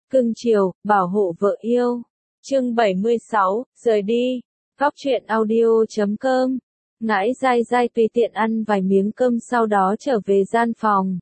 Cưng chiều, bảo hộ vợ yêu. Chương 76, rời đi. Góc truyện audio.com. Ngãi dai dai tùy tiện ăn vài miếng cơm sau đó trở về gian phòng.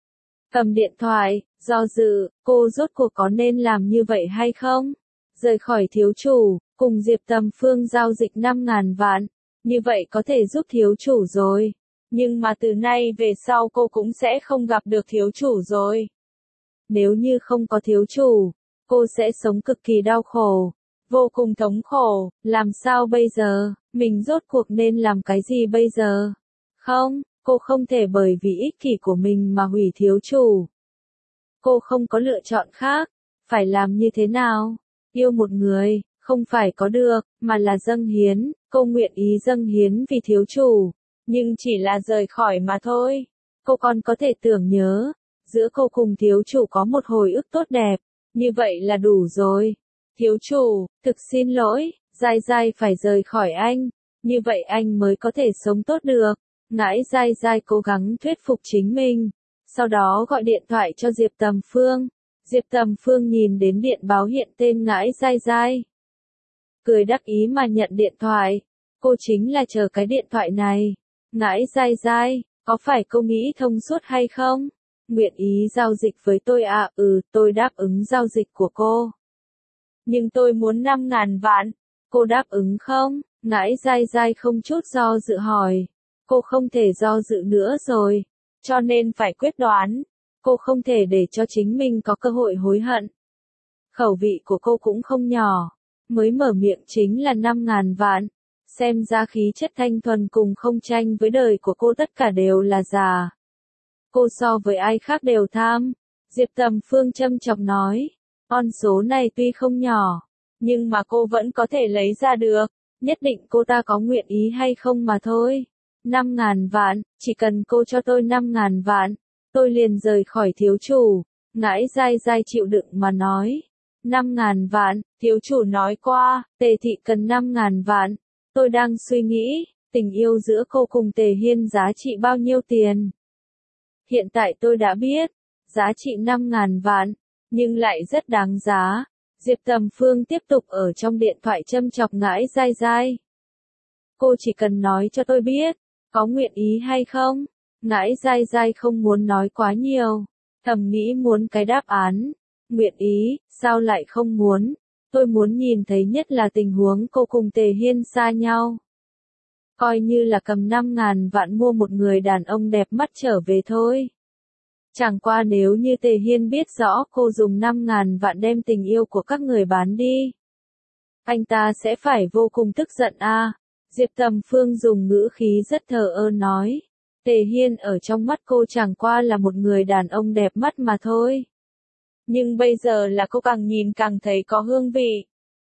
Cầm điện thoại, do dự, cô rốt cuộc có nên làm như vậy hay không? Rời khỏi thiếu chủ, cùng Diệp Tầm Phương giao dịch 5.000 vạn. Như vậy có thể giúp thiếu chủ rồi. Nhưng mà từ nay về sau cô cũng sẽ không gặp được thiếu chủ rồi. Nếu như không có thiếu chủ, cô sẽ sống cực kỳ đau khổ, vô cùng thống khổ, làm sao bây giờ, mình rốt cuộc nên làm cái gì bây giờ? Không, cô không thể bởi vì ích kỷ của mình mà hủy thiếu chủ. Cô không có lựa chọn khác, phải làm như thế nào? Yêu một người, không phải có được, mà là dâng hiến, cô nguyện ý dâng hiến vì thiếu chủ, nhưng chỉ là rời khỏi mà thôi. Cô còn có thể tưởng nhớ, giữa cô cùng thiếu chủ có một hồi ức tốt đẹp, như vậy là đủ rồi. Thiếu chủ, thực xin lỗi, dai dai phải rời khỏi anh, như vậy anh mới có thể sống tốt được. Ngãi dai dai cố gắng thuyết phục chính mình, sau đó gọi điện thoại cho Diệp Tầm Phương. Diệp Tầm Phương nhìn đến điện báo hiện tên ngãi dai dai, cười đắc ý mà nhận điện thoại. Cô chính là chờ cái điện thoại này. Ngãi dai dai, có phải cô nghĩ thông suốt hay không? Nguyện ý giao dịch với tôi à? Tôi đáp ứng giao dịch của cô. Nhưng tôi muốn 5.000 vạn. Cô đáp ứng không? Ngãi dai dai không chút do dự hỏi. Cô không thể do dự nữa rồi. Cho nên phải quyết đoán. Cô không thể để cho chính mình có cơ hội hối hận. Khẩu vị của cô cũng không nhỏ. Mới mở miệng chính là 5.000 vạn. Xem ra khí chất thanh thuần cùng không tranh với đời của cô tất cả đều là giả. Cô so với ai khác đều tham. Diệp Tầm Phương châm chọc nói. Con số này tuy không nhỏ, nhưng mà cô vẫn có thể lấy ra được. Nhất định cô ta có nguyện ý hay không mà thôi. 5.000 vạn, chỉ cần cô cho tôi 5.000 vạn, tôi liền rời khỏi thiếu chủ. Ngãi dai dai chịu đựng mà nói. 5.000 vạn, thiếu chủ nói qua, Tề thị cần 5.000 vạn. Tôi đang suy nghĩ, tình yêu giữa cô cùng Tề Hiên giá trị bao nhiêu tiền. Hiện tại tôi đã biết, giá trị 5.000 vạn, nhưng lại rất đáng giá. Diệp Tầm Phương tiếp tục ở trong điện thoại châm chọc ngãi dai dai. Cô chỉ cần nói cho tôi biết, có nguyện ý hay không? Ngãi dai dai không muốn nói quá nhiều, thầm nghĩ muốn cái đáp án. Nguyện ý, sao lại không muốn? Tôi muốn nhìn thấy nhất là tình huống cô cùng Tề Hiên xa nhau. Coi như là cầm 5.000 vạn mua một người đàn ông đẹp mắt trở về thôi. Chẳng qua nếu như Tề Hiên biết rõ cô dùng 5.000 vạn đem tình yêu của các người bán đi, anh ta sẽ phải vô cùng tức giận à. Diệp Tầm Phương dùng ngữ khí rất thờ ơ nói. Tề Hiên ở trong mắt cô chẳng qua là một người đàn ông đẹp mắt mà thôi. Nhưng bây giờ là cô càng nhìn càng thấy có hương vị.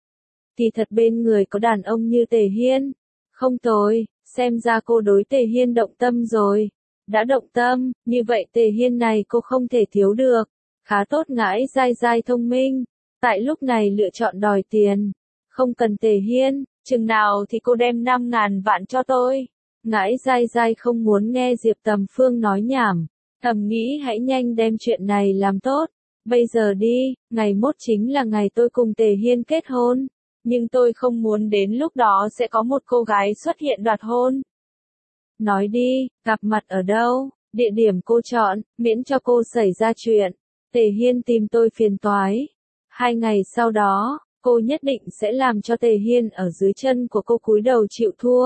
Thì thật bên người có đàn ông như Tề Hiên. Không tồi, xem ra cô đối Tề Hiên động tâm rồi. Đã động tâm, như vậy Tề Hiên này cô không thể thiếu được. Khá tốt ngãi dai dai thông minh. Tại lúc này lựa chọn đòi tiền. Không cần Tề Hiên, chừng nào thì cô đem 5.000 vạn cho tôi. Ngãi dai dai không muốn nghe Diệp Tầm Phương nói nhảm. Thầm nghĩ hãy nhanh đem chuyện này làm tốt. Bây giờ đi, ngày mốt chính là ngày tôi cùng Tề Hiên kết hôn. Nhưng tôi không muốn đến lúc đó sẽ có một cô gái xuất hiện đoạt hôn. Nói đi, gặp mặt ở đâu, địa điểm cô chọn, miễn cho cô xảy ra chuyện. Tề Hiên tìm tôi phiền toái. 2 ngày sau đó, cô nhất định sẽ làm cho Tề Hiên ở dưới chân của cô cúi đầu chịu thua.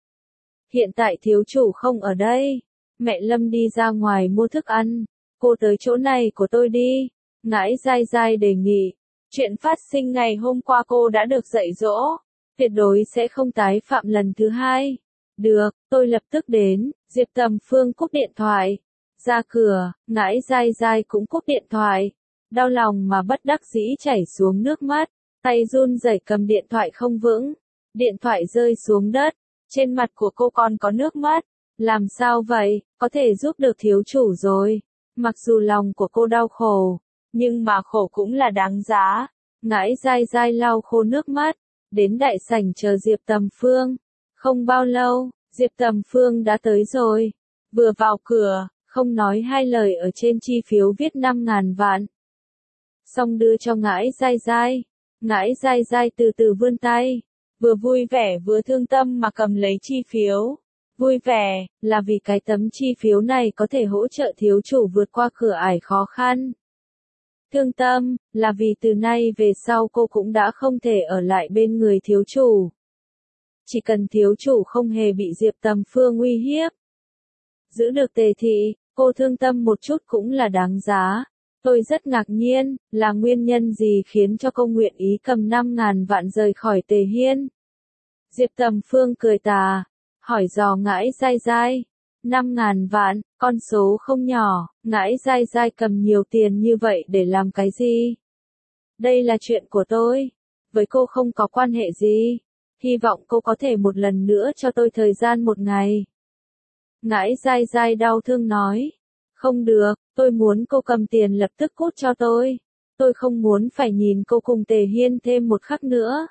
Hiện tại thiếu chủ không ở đây. Mẹ Lâm đi ra ngoài mua thức ăn. Cô tới chỗ này của tôi đi. Ngãi dai dai đề nghị. Chuyện phát sinh ngày hôm qua cô đã được dạy dỗ. Tuyệt đối sẽ không tái phạm lần thứ hai. Được, tôi lập tức đến. Diệp Tầm Phương cúp điện thoại. Ra cửa, ngãi dai dai cũng cúp điện thoại. Đau lòng mà bất đắc dĩ chảy xuống nước mắt. Tay run rẩy cầm điện thoại không vững. Điện thoại rơi xuống đất. Trên mặt của cô còn có nước mắt. Làm sao vậy, có thể giúp được thiếu chủ rồi. Mặc dù lòng của cô đau khổ, nhưng mà khổ cũng là đáng giá. Ngãi dai dai lau khô nước mắt. Đến đại sảnh chờ Diệp Tầm Phương. Không bao lâu, Diệp Tầm Phương đã tới rồi. Vừa vào cửa, không nói hai lời ở trên chi phiếu viết 5.000 vạn. xong đưa cho Ngãi Dai Dai. Ngãi Dai Dai từ từ vươn tay, vừa vui vẻ vừa thương tâm mà cầm lấy chi phiếu. Vui vẻ, là vì cái tấm chi phiếu này có thể hỗ trợ thiếu chủ vượt qua cửa ải khó khăn. Thương tâm, là vì từ nay về sau cô cũng đã không thể ở lại bên người thiếu chủ. Chỉ cần thiếu chủ không hề bị Diệp Tầm Phương uy hiếp, giữ được Tề thị, cô thương tâm một chút cũng là đáng giá. Tôi rất ngạc nhiên, là nguyên nhân gì khiến cho cô nguyện ý cầm 5.000 vạn rời khỏi Tề Hiên? Diệp Tầm Phương cười tà, hỏi dò Ngãi Dai Dai. 5.000 vạn, con số không nhỏ, Ngãi Dai Dai cầm nhiều tiền như vậy để làm cái gì? Đây là chuyện của tôi, với cô không có quan hệ gì. Hy vọng cô có thể một lần nữa cho tôi thời gian một ngày. Ngãi Dai Dai đau thương nói. Không được, tôi muốn cô cầm tiền lập tức cút cho tôi. Tôi không muốn phải nhìn cô cùng Tề Hiên thêm một khắc nữa.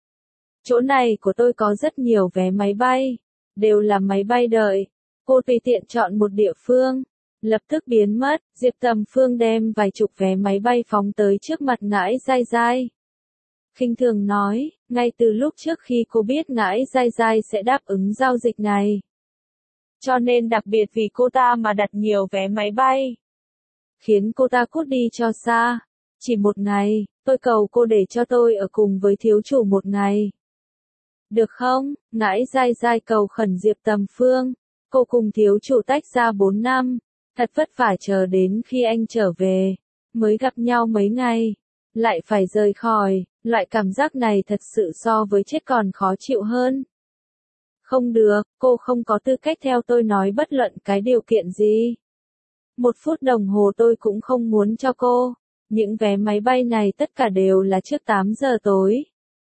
Chỗ này của tôi có rất nhiều vé máy bay, đều là máy bay đợi. Cô tùy tiện chọn một địa phương, lập tức biến mất. Diệp Tầm Phương đem vài chục vé máy bay phóng tới trước mặt Ngãi Dai Dai. Khinh thường nói, ngay từ lúc trước khi cô biết Ngãi Dai Dai sẽ đáp ứng giao dịch này, cho nên đặc biệt vì cô ta mà đặt nhiều vé máy bay, khiến cô ta cút đi cho xa. Chỉ một ngày, tôi cầu cô để cho tôi ở cùng với thiếu chủ một ngày. Được không? Ngãi Dai Dai cầu khẩn Diệp Tầm Phương. Cô cùng thiếu chủ tách ra 4 năm, thật vất vả chờ đến khi anh trở về, mới gặp nhau mấy ngày, lại phải rời khỏi, loại cảm giác này thật sự so với chết còn khó chịu hơn. Không được, cô không có tư cách theo tôi nói bất luận cái điều kiện gì. 1 phút đồng hồ tôi cũng không muốn cho cô. Những vé máy bay này tất cả đều là trước 8 giờ tối.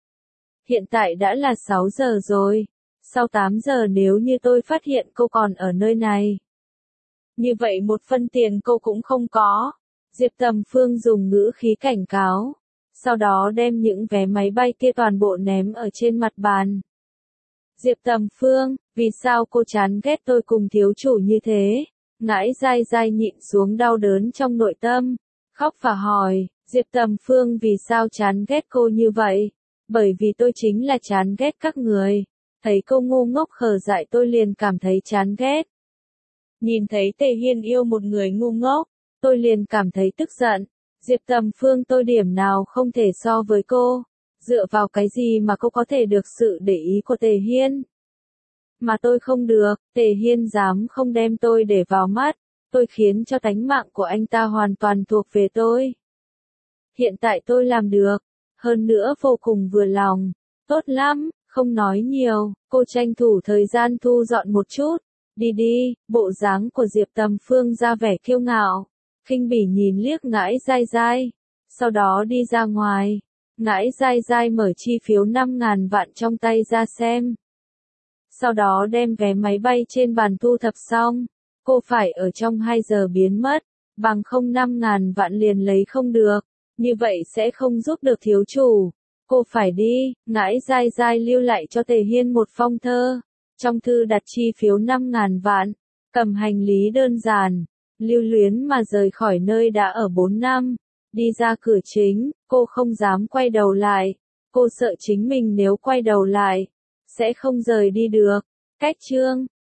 Hiện tại đã là 6 giờ rồi. Sau 8 giờ nếu như tôi phát hiện cô còn ở nơi này, như vậy 1 phân tiền cô cũng không có. Diệp Tầm Phương dùng ngữ khí cảnh cáo, sau đó đem những vé máy bay kia toàn bộ ném ở trên mặt bàn. Diệp Tầm Phương, vì sao cô chán ghét tôi cùng thiếu chủ như thế? Ngãi Dai Dai nhịn xuống đau đớn trong nội tâm, khóc và hỏi, Diệp Tầm Phương vì sao chán ghét cô như vậy? Bởi vì tôi chính là chán ghét các người. Thấy cô ngu ngốc khờ dại tôi liền cảm thấy chán ghét. Nhìn thấy Tề Hiên yêu một người ngu ngốc, tôi liền cảm thấy tức giận. Diệp Tầm Phương tôi điểm nào không thể so với cô. Dựa vào cái gì mà cô có thể được sự để ý của Tề Hiên? Mà tôi không được, Tề Hiên dám không đem tôi để vào mắt. Tôi khiến cho tánh mạng của anh ta hoàn toàn thuộc về tôi. Hiện tại tôi làm được, hơn nữa vô cùng vừa lòng. Tốt lắm, không nói nhiều, cô tranh thủ thời gian thu dọn một chút. Đi đi, bộ dáng của Diệp Tầm Phương ra vẻ kiêu ngạo, khinh bỉ nhìn liếc Ngãi Dai Dai, sau đó đi ra ngoài. Ngãi Dai Dai mở chi phiếu 5.000 vạn trong tay ra xem. Sau đó đem vé máy bay trên bàn thu thập xong. Cô phải ở trong 2 giờ biến mất, bằng không 5.000 vạn liền lấy không được, như vậy sẽ không giúp được thiếu chủ. Cô phải đi. Ngãi Dai Dai lưu lại cho Tề Hiên một phong thơ. Trong thư đặt chi phiếu 5.000 vạn, cầm hành lý đơn giản, lưu luyến mà rời khỏi nơi đã ở 4 năm. Đi ra cửa chính, cô không dám quay đầu lại. Cô sợ chính mình nếu quay đầu lại, sẽ không rời đi được. Cách chương